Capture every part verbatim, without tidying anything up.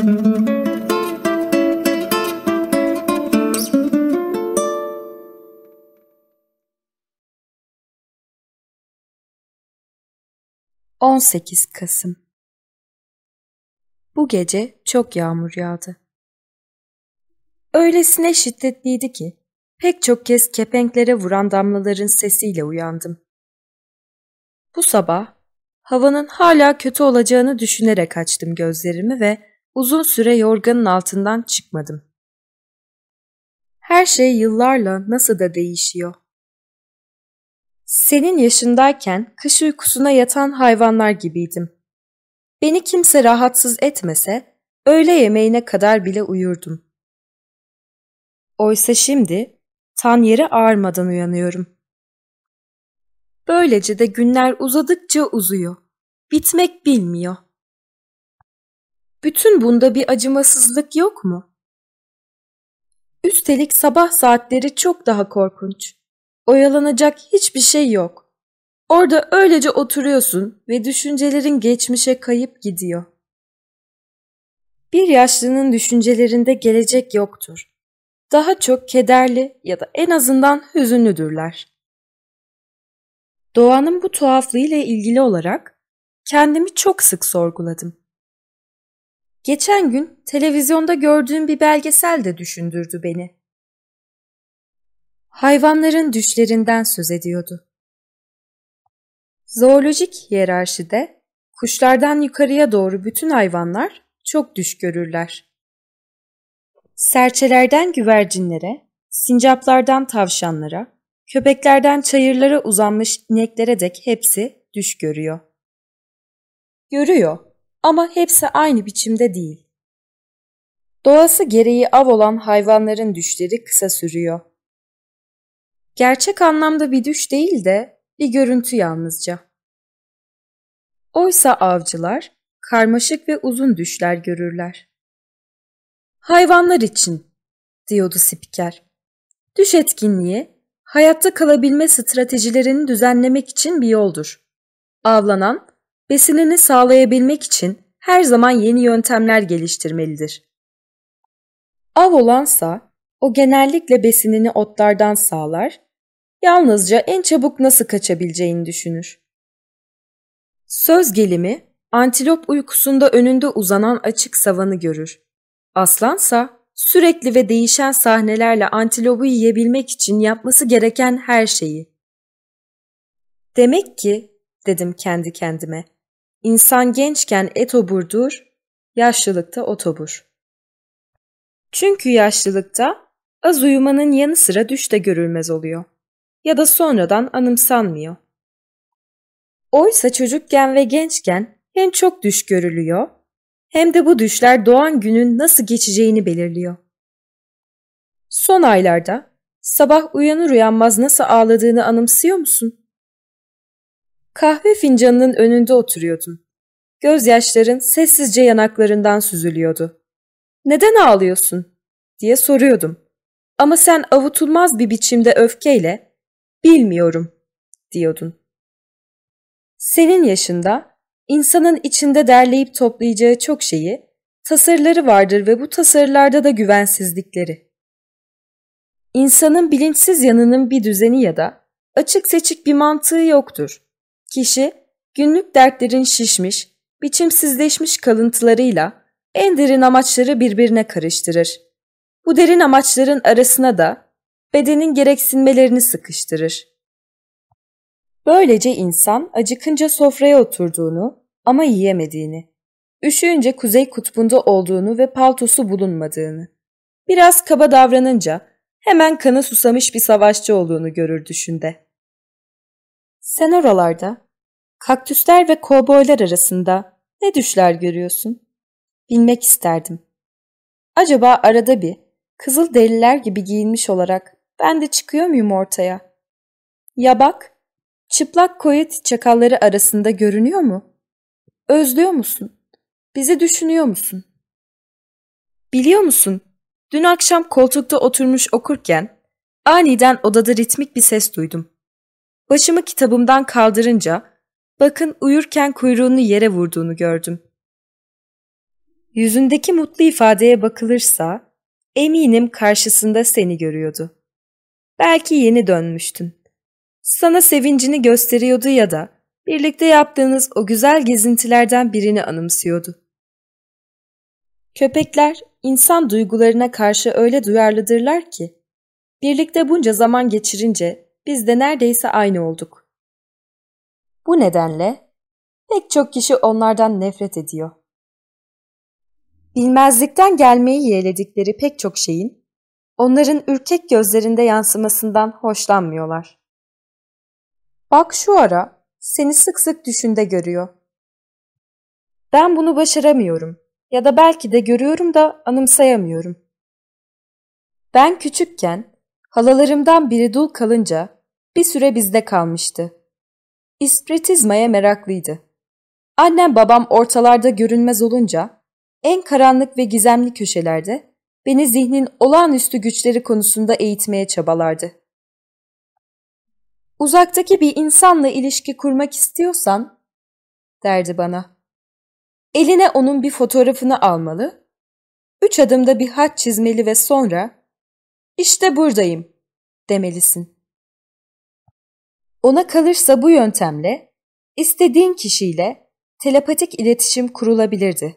on sekiz Kasım. Bu gece çok yağmur yağdı. Öylesine şiddetliydi ki pek çok kez kepenklere vuran damlaların sesiyle uyandım. Bu sabah havanın hala kötü olacağını düşünerek açtım gözlerimi ve uzun süre yorganın altından çıkmadım. Her şey yıllarla nasıl da değişiyor. Senin yaşındayken kış uykusuna yatan hayvanlar gibiydim. Beni kimse rahatsız etmese öğle yemeğine kadar bile uyurdum. Oysa şimdi tan yeri ağarmadan uyanıyorum. Böylece de günler uzadıkça uzuyor. Bitmek bilmiyor. Bütün bunda bir acımasızlık yok mu? Üstelik sabah saatleri çok daha korkunç. Oyalanacak hiçbir şey yok. Orada öylece oturuyorsun ve düşüncelerin geçmişe kayıp gidiyor. Bir yaşlının düşüncelerinde gelecek yoktur. Daha çok kederli ya da en azından hüzünlüdürler. Doğanın bu tuhaflığıyla ilgili olarak kendimi çok sık sorguladım. Geçen gün televizyonda gördüğüm bir belgesel de düşündürdü beni. Hayvanların düşlerinden söz ediyordu. Zoolojik hiyerarşide kuşlardan yukarıya doğru bütün hayvanlar çok düş görürler. Serçelerden güvercinlere, sincaplardan tavşanlara, köpeklerden çayırlara uzanmış ineklere dek hepsi düş görüyor. Görüyor ama hepsi aynı biçimde değil. Doğası gereği av olan hayvanların düşleri kısa sürüyor. Gerçek anlamda bir düş değil de bir görüntü yalnızca. Oysa avcılar karmaşık ve uzun düşler görürler. Hayvanlar için, diyordu spiker. Düş etkinliği, hayatta kalabilme stratejilerini düzenlemek için bir yoldur. Avlanan, besinini sağlayabilmek için her zaman yeni yöntemler geliştirmelidir. Av olansa, o genellikle besinini otlardan sağlar, yalnızca en çabuk nasıl kaçabileceğini düşünür. Söz gelimi, antilop uykusunda önünde uzanan açık savanı görür. Aslansa sürekli ve değişen sahnelerle antilopu yiyebilmek için yapması gereken her şeyi. Demek ki, dedim kendi kendime, insan gençken et oburdur, yaşlılıkta ot obur. Çünkü yaşlılıkta az uyumanın yanı sıra düş de görülmez oluyor ya da sonradan anımsanmıyor. Oysa çocukken ve gençken hem çok düş görülüyor, hem de bu düşler doğan günün nasıl geçeceğini belirliyor. Son aylarda sabah uyanır uyanmaz nasıl ağladığını anımsıyor musun? Kahve fincanının önünde oturuyordun. Gözyaşların sessizce yanaklarından süzülüyordu. Neden ağlıyorsun diye soruyordum. Ama sen avutulmaz bir biçimde öfkeyle bilmiyorum diyordun. Senin yaşında insanın içinde derleyip toplayacağı çok şeyi, tasarıları vardır ve bu tasarılarda da güvensizlikleri. İnsanın bilinçsiz yanının bir düzeni ya da açık seçik bir mantığı yoktur. Kişi günlük dertlerin şişmiş, biçimsizleşmiş kalıntılarıyla en derin amaçları birbirine karıştırır. Bu derin amaçların arasına da bedenin gereksinmelerini sıkıştırır. Böylece insan acıkınca sofraya oturduğunu ama yiyemediğini, üşüyünce kuzey kutbunda olduğunu ve paltosu bulunmadığını, biraz kaba davranınca hemen kanı susamış bir savaşçı olduğunu görür düşünde. Sen oralarda, kaktüsler ve kovboylar arasında ne düşler görüyorsun? Bilmek isterdim. Acaba arada bir kızıl deliler gibi giyinmiş olarak ben de çıkıyor muyum ortaya? Ya bak, çıplak koyut çakalları arasında görünüyor mu? Özlüyor musun? Bizi düşünüyor musun? Biliyor musun, dün akşam koltukta oturmuş okurken aniden odada ritmik bir ses duydum. Başımı kitabımdan kaldırınca bakın uyurken kuyruğunu yere vurduğunu gördüm. Yüzündeki mutlu ifadeye bakılırsa, eminim karşısında seni görüyordu. Belki yeni dönmüştün. Sana sevincini gösteriyordu ya da birlikte yaptığınız o güzel gezintilerden birini anımsıyordu. Köpekler insan duygularına karşı öyle duyarlıdırlar ki, birlikte bunca zaman geçirince biz de neredeyse aynı olduk. Bu nedenle pek çok kişi onlardan nefret ediyor. Bilmezlikten gelmeyi yeğledikleri pek çok şeyin, onların ürkek gözlerinde yansımasından hoşlanmıyorlar. Bak şu ara seni sık sık düşünde görüyor. Ben bunu başaramıyorum ya da belki de görüyorum da anımsayamıyorum. Ben küçükken halalarımdan biri dul kalınca bir süre bizde kalmıştı. İspiritizmaya meraklıydı. Annem babam ortalarda görünmez olunca en karanlık ve gizemli köşelerde beni zihnin olağanüstü güçleri konusunda eğitmeye çabalardı. Uzaktaki bir insanla ilişki kurmak istiyorsan, derdi bana, eline onun bir fotoğrafını almalı, üç adımda bir hat çizmeli ve sonra, işte buradayım, demelisin. Ona kalırsa bu yöntemle, istediğin kişiyle telepatik iletişim kurulabilirdi.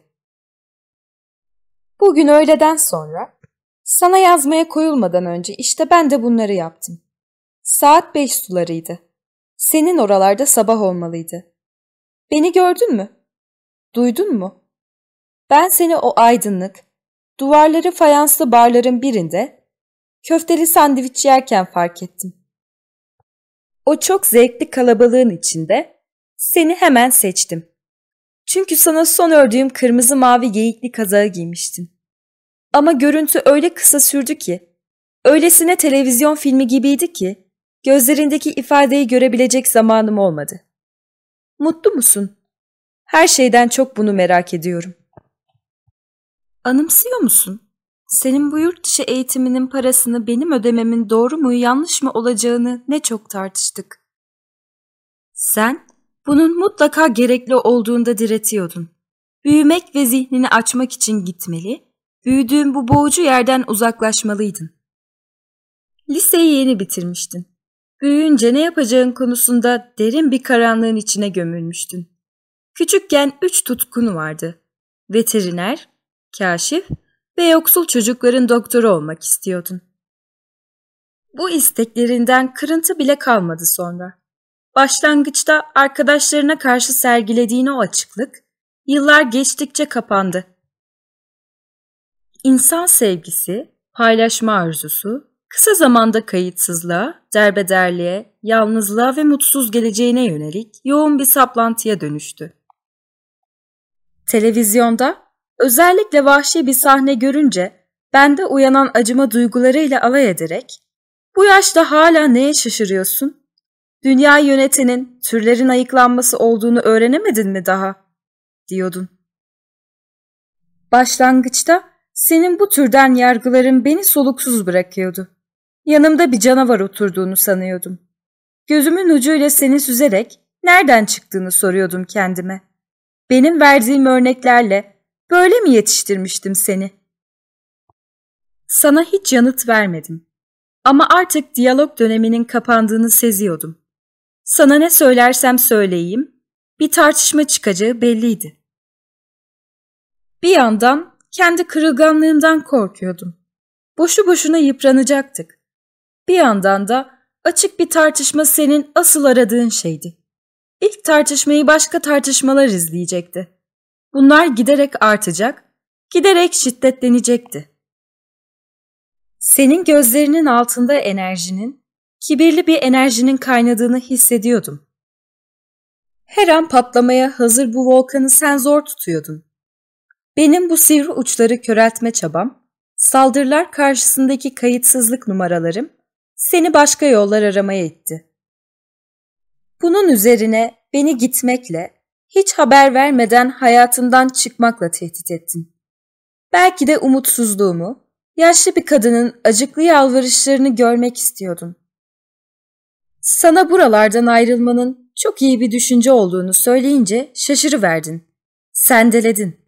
Bugün öğleden sonra, sana yazmaya koyulmadan önce işte ben de bunları yaptım. Saat beş sularıydı. Senin oralarda sabah olmalıydı. Beni gördün mü? Duydun mu? Ben seni o aydınlık, duvarları fayanslı barların birinde köfteli sandviç yerken fark ettim. O çok zevkli kalabalığın içinde seni hemen seçtim. Çünkü sana son ördüğüm kırmızı mavi geyikli kazağı giymiştin. Ama görüntü öyle kısa sürdü ki, öylesine televizyon filmi gibiydi ki, gözlerindeki ifadeyi görebilecek zamanım olmadı. Mutlu musun? Her şeyden çok bunu merak ediyorum. Anımsıyor musun? Senin bu yurt dışı eğitiminin parasını benim ödememin doğru mu yanlış mı olacağını ne çok tartıştık. Sen bunun mutlaka gerekli olduğunda diretiyordun. Büyümek ve zihnini açmak için gitmeli, büyüdüğün bu boğucu yerden uzaklaşmalıydın. Liseyi yeni bitirmiştin. Büyüyünce ne yapacağın konusunda derin bir karanlığın içine gömülmüştün. Küçükken üç tutkun vardı. Veteriner, kaşif ve yoksul çocukların doktoru olmak istiyordun. Bu isteklerinden kırıntı bile kalmadı sonra. Başlangıçta arkadaşlarına karşı sergilediğin o açıklık, yıllar geçtikçe kapandı. İnsan sevgisi, paylaşma arzusu, kısa zamanda kayıtsızlığa, derbederliğe, yalnızlığa ve mutsuz geleceğine yönelik yoğun bir saplantıya dönüştü. Televizyonda özellikle vahşi bir sahne görünce bende uyanan acıma duygularıyla alay ederek "Bu yaşta hala neye şaşırıyorsun? Dünyayı yönetenin türlerin ayıklanması olduğunu öğrenemedin mi daha?" diyordun. Başlangıçta senin bu türden yargıların beni soluksuz bırakıyordu. Yanımda bir canavar oturduğunu sanıyordum. Gözümün ucuyla seni süzerek nereden çıktığını soruyordum kendime. Benim verdiğim örneklerle böyle mi yetiştirmiştim seni? Sana hiç yanıt vermedim. Ama artık diyalog döneminin kapandığını seziyordum. Sana ne söylersem söyleyeyim, bir tartışma çıkacağı belliydi. Bir yandan kendi kırılganlığımdan korkuyordum. Boşu boşuna yıpranacaktık. Bir yandan da açık bir tartışma senin asıl aradığın şeydi. İlk tartışmayı başka tartışmalar izleyecekti. Bunlar giderek artacak, giderek şiddetlenecekti. Senin gözlerinin altında enerjinin, kibirli bir enerjinin kaynadığını hissediyordum. Her an patlamaya hazır bu volkanı sen zor tutuyordun. Benim bu sivri uçları köreltme çabam, saldırılar karşısındaki kayıtsızlık numaralarım, seni başka yollar aramaya itti. Bunun üzerine beni gitmekle, hiç haber vermeden hayatımdan çıkmakla tehdit ettin. Belki de umutsuzluğumu, yaşlı bir kadının acıklı yalvarışlarını görmek istiyordun. Sana buralardan ayrılmanın çok iyi bir düşünce olduğunu söyleyince şaşırıverdin, sendeledin.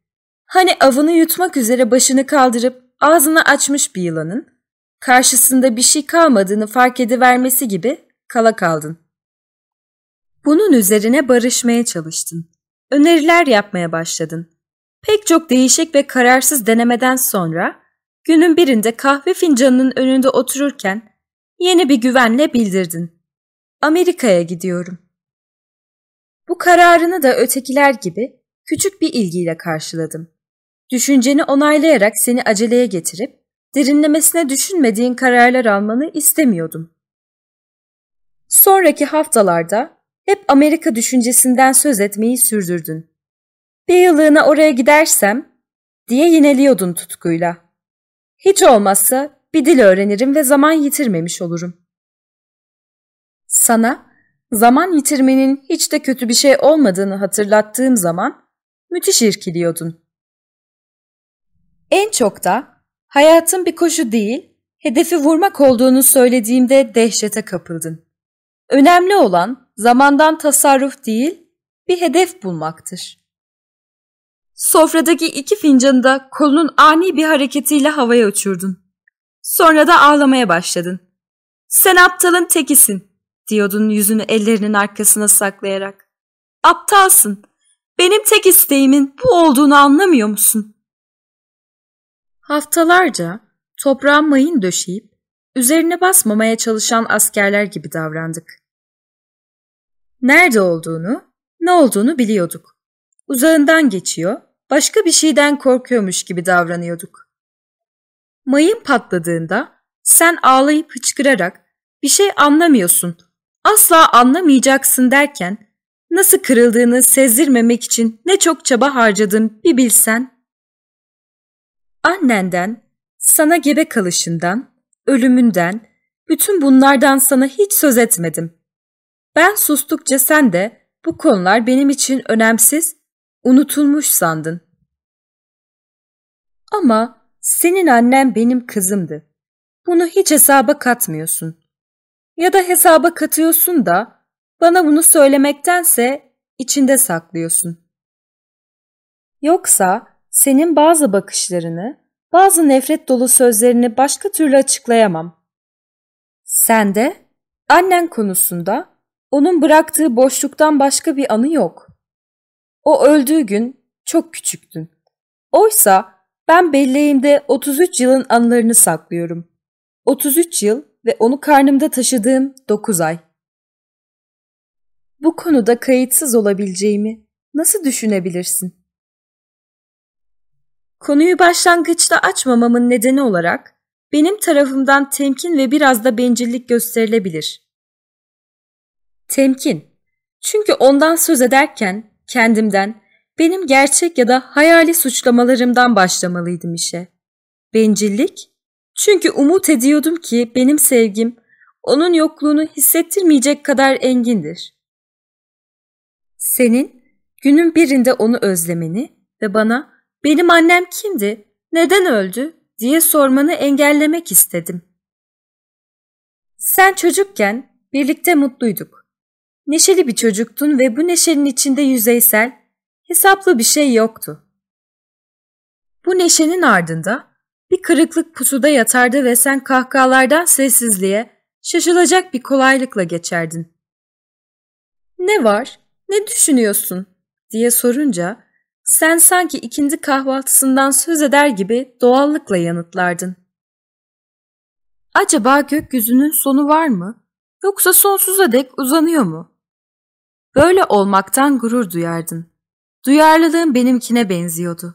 Hani avını yutmak üzere başını kaldırıp ağzını açmış bir yılanın, karşısında bir şey kalmadığını fark edivermesi gibi kala kaldın. Bunun üzerine barışmaya çalıştın. Öneriler yapmaya başladın. Pek çok değişik ve kararsız denemeden sonra günün birinde kahve fincanının önünde otururken yeni bir güvenle bildirdin. Amerika'ya gidiyorum. Bu kararını da ötekiler gibi küçük bir ilgiyle karşıladım. Düşünceni onaylayarak seni aceleye getirip derinlemesine düşünmediğin kararlar almanı istemiyordum. Sonraki haftalarda hep Amerika düşüncesinden söz etmeyi sürdürdün. Bir yıllığına oraya gidersem diye yineliyordun tutkuyla. Hiç olmazsa bir dil öğrenirim ve zaman yitirmemiş olurum. Sana zaman yitirmenin hiç de kötü bir şey olmadığını hatırlattığım zaman müthiş irkiliyordun. En çok da hayatın bir koşu değil, hedefi vurmak olduğunu söylediğimde dehşete kapıldın. Önemli olan zamandan tasarruf değil, bir hedef bulmaktır. Sofradaki iki fincanı da kolunun ani bir hareketiyle havaya uçurdun. Sonra da ağlamaya başladın. Sen aptalın tekisin, diyordun yüzünü ellerinin arkasına saklayarak. Aptalsın. Benim tek isteğimin bu olduğunu anlamıyor musun? Haftalarca toprağa mayın döşeyip üzerine basmamaya çalışan askerler gibi davrandık. Nerede olduğunu, ne olduğunu biliyorduk. Uzağından geçiyor, başka bir şeyden korkuyormuş gibi davranıyorduk. Mayın patladığında sen ağlayıp hıçkırarak bir şey anlamıyorsun, asla anlamayacaksın derken nasıl kırıldığını sezdirmemek için ne çok çaba harcadım bir bilsen. Annenden, sana gebe kalışından, ölümünden, bütün bunlardan sana hiç söz etmedim. Ben sustukça sen de bu konular benim için önemsiz, unutulmuş sandın. Ama senin annen benim kızımdı. Bunu hiç hesaba katmıyorsun. Ya da hesaba katıyorsun da bana bunu söylemektense içinde saklıyorsun. Yoksa senin bazı bakışlarını, bazı nefret dolu sözlerini başka türlü açıklayamam. Sen de annen konusunda onun bıraktığı boşluktan başka bir anı yok. O öldüğü gün çok küçüktün. Oysa ben belleğimde otuz üç yılın anılarını saklıyorum. otuz üç yıl ve onu karnımda taşıdığım dokuz ay. Bu konuda kayıtsız olabileceğimi nasıl düşünebilirsin? Konuyu başlangıçta açmamamın nedeni olarak benim tarafımdan temkin ve biraz da bencillik gösterilebilir. Temkin, çünkü ondan söz ederken kendimden, benim gerçek ya da hayali suçlamalarımdan başlamalıydım işe. Bencillik, çünkü umut ediyordum ki benim sevgim onun yokluğunu hissettirmeyecek kadar engindir. Senin günün birinde onu özlemeni ve bana benim annem kimdi, neden öldü diye sormanı engellemek istedim. Sen çocukken birlikte mutluyduk. Neşeli bir çocuktun ve bu neşenin içinde yüzeysel, hesaplı bir şey yoktu. Bu neşenin ardında bir kırıklık pusuda yatardı ve sen kahkahalardan sessizliğe şaşılacak bir kolaylıkla geçerdin. Ne var, ne düşünüyorsun diye sorunca sen sanki ikindi kahvaltısından söz eder gibi doğallıkla yanıtlardın. Acaba gökyüzünün sonu var mı, yoksa sonsuza dek uzanıyor mu? Böyle olmaktan gurur duyardın. Duyarlılığın benimkine benziyordu.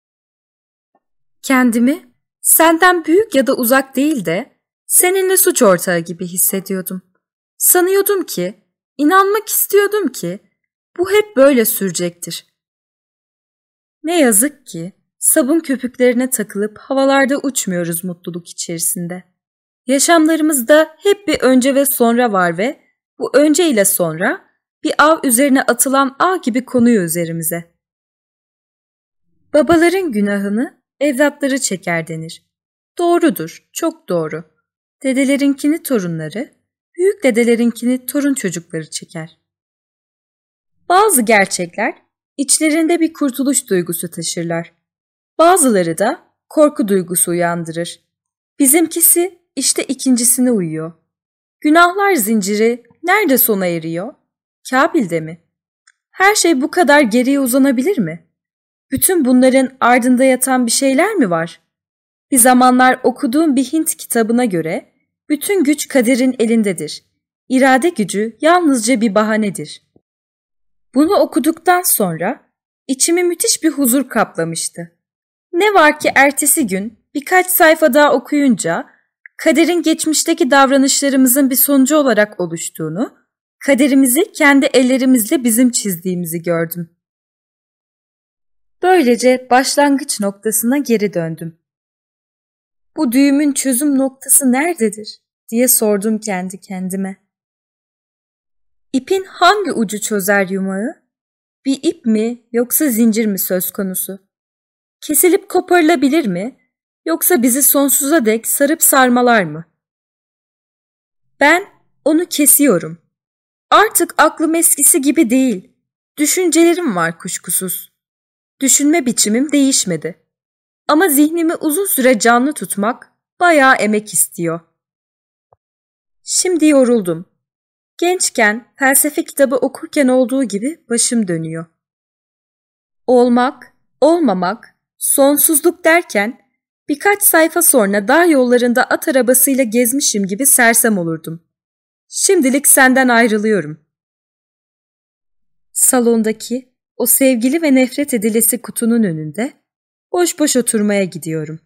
Kendimi senden büyük ya da uzak değil de seninle suç ortağı gibi hissediyordum. Sanıyordum ki, inanmak istiyordum ki bu hep böyle sürecektir. Ne yazık ki sabun köpüklerine takılıp havalarda uçmuyoruz mutluluk içerisinde. Yaşamlarımızda hep bir önce ve sonra var ve bu önce ile sonra bir av üzerine atılan ağ gibi konuyor üzerimize. Babaların günahını evlatları çeker denir. Doğrudur, çok doğru. Dedelerinkini torunları, büyük dedelerinkini torun çocukları çeker. Bazı gerçekler içlerinde bir kurtuluş duygusu taşırlar. Bazıları da korku duygusu uyandırır. Bizimkisi işte ikincisine uyuyor. Günahlar zinciri nerede sona eriyor? Kabil'de mi? Her şey bu kadar geriye uzanabilir mi? Bütün bunların ardında yatan bir şeyler mi var? Bir zamanlar okuduğum bir Hint kitabına göre bütün güç kaderin elindedir. İrade gücü yalnızca bir bahanedir. Bunu okuduktan sonra içimi müthiş bir huzur kaplamıştı. Ne var ki ertesi gün birkaç sayfa daha okuyunca kaderin geçmişteki davranışlarımızın bir sonucu olarak oluştuğunu, kaderimizi kendi ellerimizle bizim çizdiğimizi gördüm. Böylece başlangıç noktasına geri döndüm. Bu düğümün çözüm noktası nerededir diye sordum kendi kendime. İpin hangi ucu çözer yumağı? Bir ip mi yoksa zincir mi söz konusu? Kesilip koparılabilir mi yoksa bizi sonsuza dek sarıp sarmalar mı? Ben onu kesiyorum. Artık aklım eskisi gibi değil. Düşüncelerim var kuşkusuz. Düşünme biçimim değişmedi. Ama zihnimi uzun süre canlı tutmak bayağı emek istiyor. Şimdi yoruldum. Gençken felsefe kitabı okurken olduğu gibi başım dönüyor. Olmak, olmamak, sonsuzluk derken birkaç sayfa sonra dağ yollarında at arabasıyla gezmişim gibi sersem olurdum. Şimdilik senden ayrılıyorum. Salondaki o sevgili ve nefret edilesi kutunun önünde boş boş oturmaya gidiyorum.